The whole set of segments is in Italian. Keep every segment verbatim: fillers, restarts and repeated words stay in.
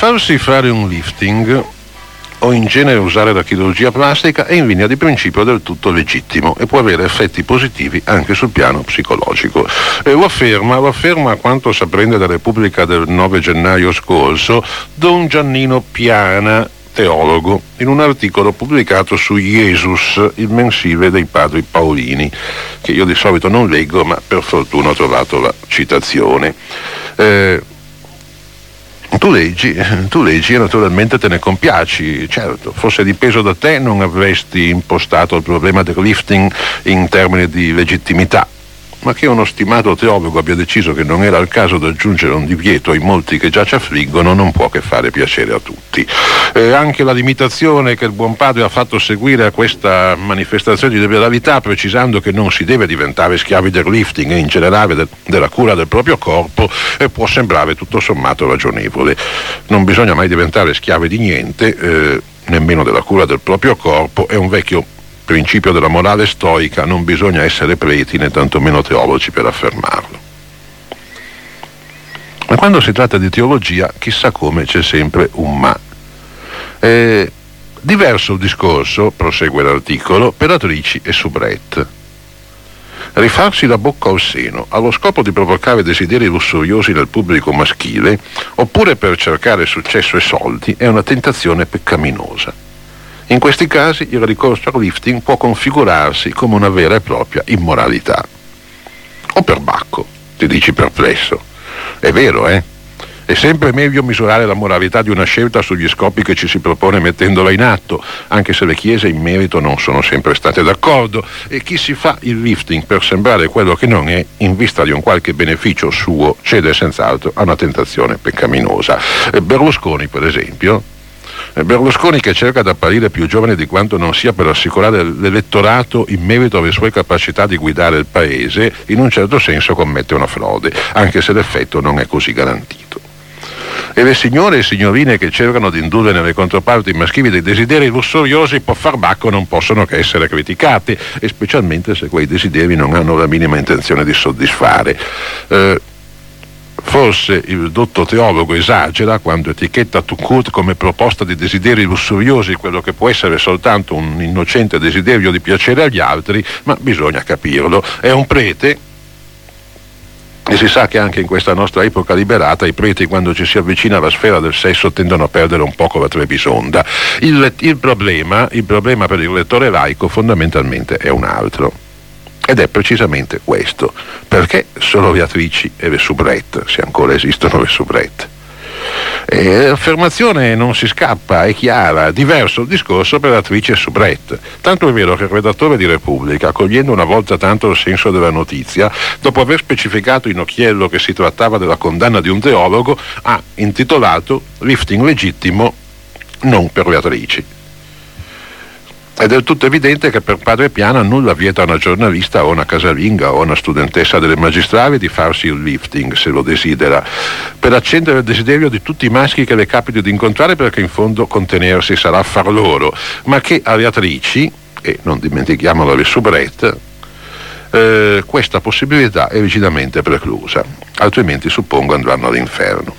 farsi fare un lifting o in genere usare la chirurgia plastica è in linea di principio del tutto legittimo e può avere effetti positivi anche sul piano psicologico. E lo afferma, lo afferma quanto si apprende da Repubblica del nove gennaio scorso Don Giannino Piana, teologo, in un articolo pubblicato su Jesus, il mensile dei padri paolini, che io di solito non leggo, ma per fortuna ho trovato la citazione. Eh, Tu leggi, tu leggi e naturalmente te ne compiaci, certo, fosse dipeso da te non avresti impostato il problema del lifting in termini di legittimità, ma che uno stimato teologo abbia deciso che non era il caso di aggiungere un divieto ai molti che già ci affliggono non può che fare piacere a tutti. Eh, anche la limitazione che il buon padre ha fatto seguire a questa manifestazione di liberalità, precisando che non si deve diventare schiavi del lifting e in generale de- della cura del proprio corpo, eh, può sembrare tutto sommato ragionevole. Non bisogna mai diventare schiavi di niente, eh, nemmeno della cura del proprio corpo, è un vecchio principio della morale stoica, non bisogna essere preti né tantomeno teologi per affermarlo. Ma quando si tratta di teologia, chissà come c'è sempre un ma. Eh, diverso il discorso, prosegue l'articolo, per attrici e soubrette. Rifarsi la bocca al seno allo scopo di provocare desideri lussuriosi nel pubblico maschile oppure per cercare successo e soldi è una tentazione peccaminosa. In questi casi il ricorso al lifting può configurarsi come una vera e propria immoralità. O per bacco, ti dici perplesso. È vero, eh? È sempre meglio misurare la moralità di una scelta sugli scopi che ci si propone mettendola in atto, anche se le chiese in merito non sono sempre state d'accordo, e chi si fa il lifting per sembrare quello che non è, in vista di un qualche beneficio suo, cede senz'altro a una tentazione peccaminosa. Berlusconi, per esempio, Berlusconi, che cerca di apparire più giovane di quanto non sia per assicurare l'elettorato in merito alle sue capacità di guidare il paese, in un certo senso commette una frode, anche se l'effetto non è così garantito. E le signore e signorine che cercano di indurre nelle controparti maschili dei desideri lussuriosi per far bacco non possono che essere criticate, e specialmente se quei desideri non hanno la minima intenzione di soddisfare. Eh, Forse il dotto teologo esagera quando etichetta tout court come proposta di desideri lussuriosi quello che può essere soltanto un innocente desiderio di piacere agli altri, ma bisogna capirlo. È un prete, e si sa che anche in questa nostra epoca liberata i preti, quando ci si avvicina alla sfera del sesso, tendono a perdere un poco la Trebisonda. Il, il problema, il problema per il lettore laico fondamentalmente è un altro. Ed è precisamente questo: perché solo le attrici e le soubrette, se ancora esistono le soubrette? E l'affermazione non si scappa, è chiara. Diverso il discorso per attrici e soubrette. Tanto è vero che il redattore di Repubblica, cogliendo una volta tanto il senso della notizia, dopo aver specificato in occhiello che si trattava della condanna di un teologo, ha intitolato "Lifting legittimo non per le attrici". È del tutto evidente che per padre Piana nulla vieta a una giornalista o a una casalinga o a una studentessa delle magistrali di farsi il lifting, se lo desidera, per accendere il desiderio di tutti i maschi che le capiti di incontrare, perché in fondo contenersi sarà far loro, ma che alle attrici, e non dimentichiamolo alle soubrette, eh, questa possibilità è rigidamente preclusa, altrimenti suppongo andranno all'inferno.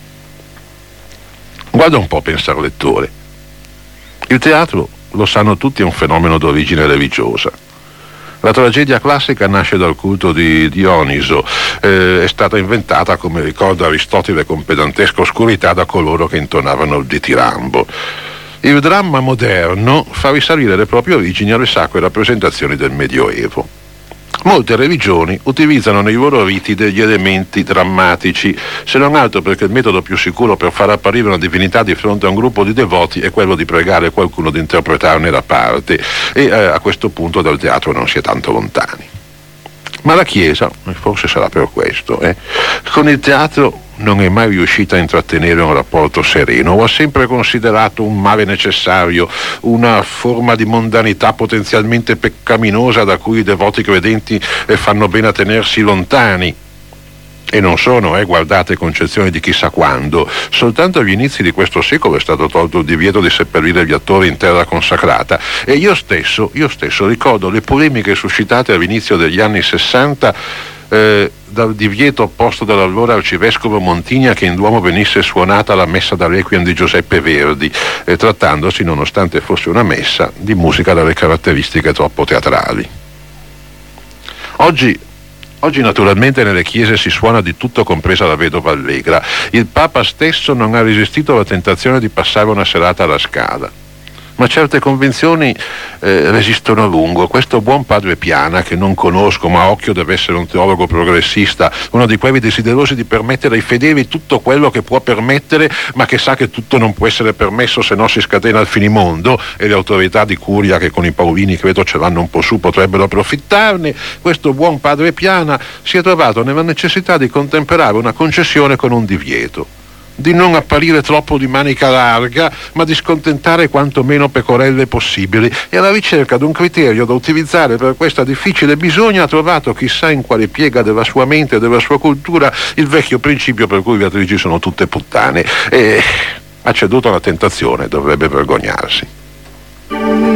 Guarda un po', pensa il lettore. Il teatro, lo sanno tutti, è un fenomeno d'origine religiosa. La tragedia classica nasce dal culto di Dioniso, eh, è stata inventata, come ricorda Aristotele con pedantesca oscurità, da coloro che intonavano il ditirambo. Il dramma moderno fa risalire le proprie origini alle sacre rappresentazioni del Medioevo. Molte religioni utilizzano nei loro riti degli elementi drammatici, se non altro perché il metodo più sicuro per far apparire una divinità di fronte a un gruppo di devoti è quello di pregare qualcuno di interpretarne la parte, e eh, a questo punto dal teatro non si è tanto lontani. Ma la Chiesa, e forse sarà per questo, eh, con il teatro non è mai riuscita a intrattenere un rapporto sereno, o ha sempre considerato un male necessario, una forma di mondanità potenzialmente peccaminosa da cui i devoti credenti fanno bene a tenersi lontani. E non sono, eh, guardate, concezioni di chissà quando. Soltanto agli inizi di questo secolo è stato tolto il divieto di seppellire gli attori in terra consacrata, e io stesso, io stesso ricordo le polemiche suscitate all'inizio degli anni sessanta eh, dal divieto opposto dall'allora arcivescovo Montigna che in Duomo venisse suonata la messa da Requiem di Giuseppe Verdi, eh, trattandosi, nonostante fosse una messa, di musica dalle caratteristiche troppo teatrali. Oggi Oggi naturalmente nelle chiese si suona di tutto, compresa la vedova allegra. Il Papa stesso non ha resistito alla tentazione di passare una serata alla Scala. Ma certe convinzioni eh, resistono a lungo. Questo buon padre Piana, che non conosco, ma a occhio deve essere un teologo progressista, uno di quei desiderosi di permettere ai fedeli tutto quello che può permettere, ma che sa che tutto non può essere permesso, se no si scatena il finimondo, e le autorità di curia, che con i Paolini credo ce l'hanno un po' su, potrebbero approfittarne. Questo buon padre Piana si è trovato nella necessità di contemperare una concessione con un divieto, di non apparire troppo di manica larga, ma di scontentare quanto meno pecorelle possibili, e alla ricerca di un criterio da utilizzare per questa difficile bisogna ha trovato, chissà in quale piega della sua mente e della sua cultura, il vecchio principio per cui le attrici sono tutte puttane, e ha ceduto alla tentazione, dovrebbe vergognarsi.